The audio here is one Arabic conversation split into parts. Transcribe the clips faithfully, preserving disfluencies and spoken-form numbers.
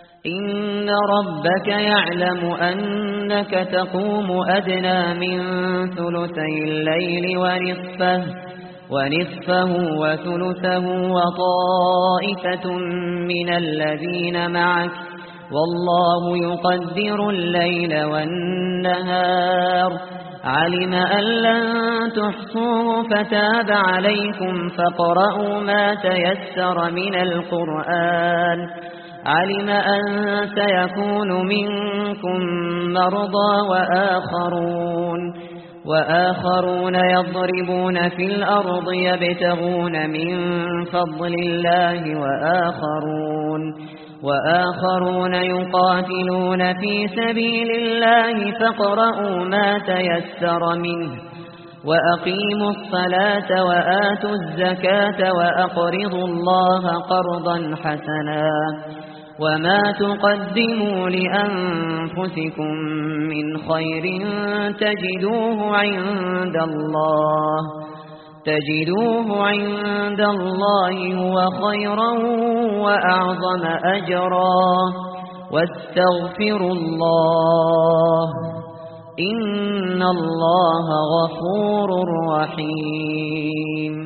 إن ربك يعلم أنك تقوم أدنى من ثلثي الليل ونصفه ونصفه وثلثه وطائفة من الذين معك والله يقدر الليل والنهار علم أن لن تحصوه فتاب عليكم فاقرؤوا ما تيسر من القرآن علم أن سيكون منكم مرضى وآخرون وآخرون يضربون في الأرض يبتغون من فضل الله وآخرون وآخرون يقاتلون في سبيل الله فاقرؤوا ما تيسر منه وأقيموا الصلاة وآتوا الزكاة وأقرضوا الله قرضا حسنا وما تقدموا لأنفسكم من خير تجدوه عند الله تجدوه عند الله هو خيرا وأعظم أجرا واستغفروا الله إن الله غفور رحيم.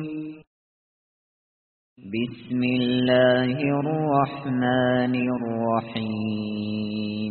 بسم الله الرحمن الرحيم.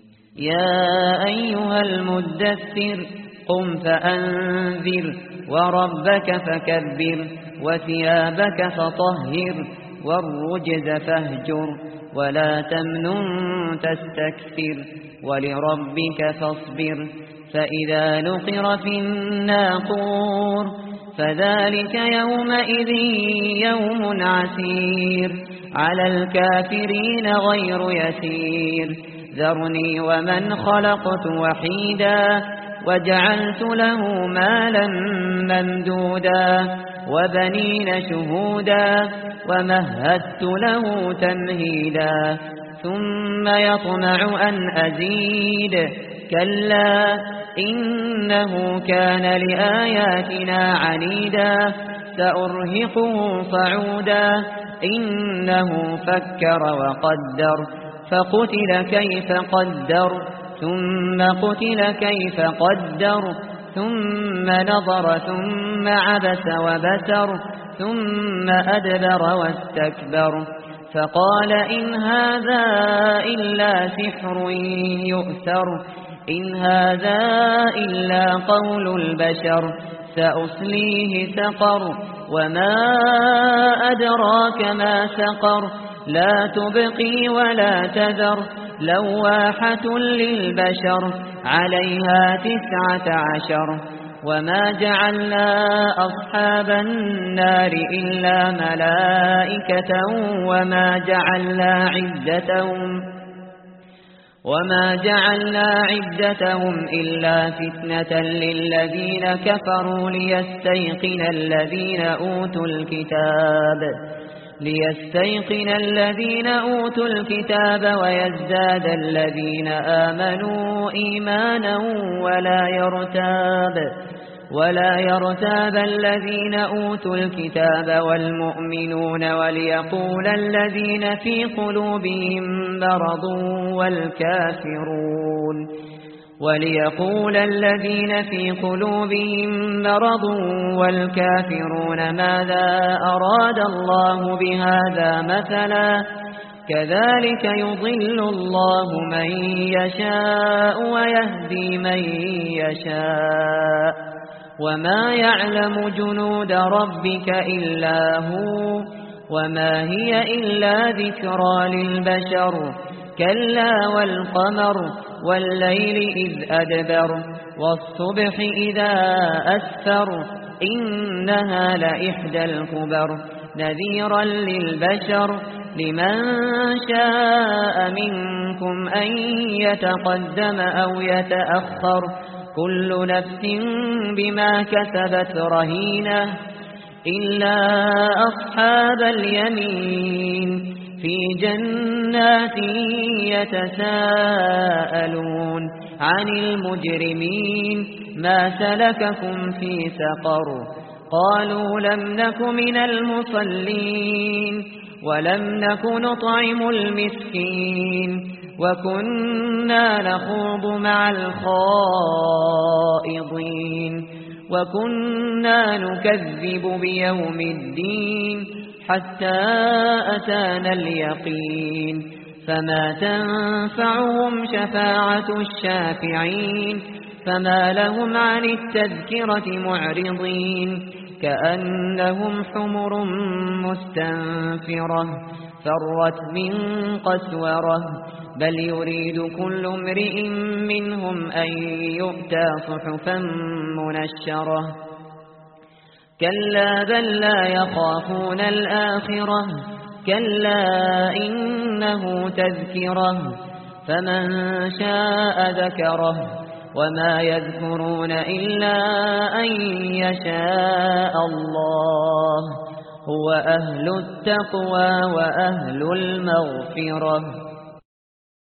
يا أيها المدثر قم فأنذر وربك فكبر وثيابك فطهر والرجز فاهجر ولا تمنن تستكثر ولربك فاصبر فإذا نقر في الناقور فذلك يومئذ يوم عسير على الكافرين غير يسير ذرني ومن خلقت وحيدا وجعلت له مالا ممدودا وبنين شهودا ومهدت له تمهيدا ثم يطمع أن أزيد كلا إنه كان لآياتنا عنيدا سأرهقه صعودا إنه فكر وقدر فقتل كيف قدر ثم قتل كيف قدر ثم نظر ثم عبس وبسر ثم أدبر واستكبر فقال إن هذا إلا سحر يؤثر إن هذا إلا قول البشر سأصليه سقر وما أدراك ما سقر لا تبقي ولا تذر لواحة للبشر عليها تسعة عشر وما جعلنا أصحاب النار إلا ملائكة وما جعلنا عدتهم وما جعلنا عدتهم إلا فتنة للذين كفروا ليستيقن الذين أوتوا الكتاب ليستيقن الذين أوتوا الكتاب ويزداد الذين آمنوا إيمانا ولا يرتاب ولا يرتاب الذين أوتوا الكتاب والمؤمنون وليقول الذين في قلوبهم مرض والكافرون وليقول الذين في قلوبهم مرض والكافرون ماذا أراد الله بهذا مثلا كذلك يضل الله من يشاء ويهدي من يشاء وما يعلم جنود ربك إلا هو وما هي إلا ذكرى للبشر كلا والقمر والليل إذ أدبر والصبح إذا أسفر إنها لإحدى الكبر نذيرا للبشر لمن شاء منكم أن يتقدم أو يتأخر كل نفس بما كسبت رهينة إلا أصحاب اليمين في جنات يتساءلون عن المجرمين ما سلككم في سقر قالوا لم نك من المصلين ولم نك نطعم المسكين وكنا نخوض مع الخائضين وكنا نكذب بيوم الدين حتى أتانا اليقين فما تنفعهم شفاعة الشافعين فما لهم عن التذكرة معرضين كأنهم حمر مستنفرة فرت من قسورة بل يريد كل امرئ منهم أن يؤتى صحفا منشرة كلا بل لا يخافون الآخرة كلا إنه تذكرة فمن شاء ذكره وما يذكرون إلا أن يشاء الله هو أهل التقوى وأهل المغفرة.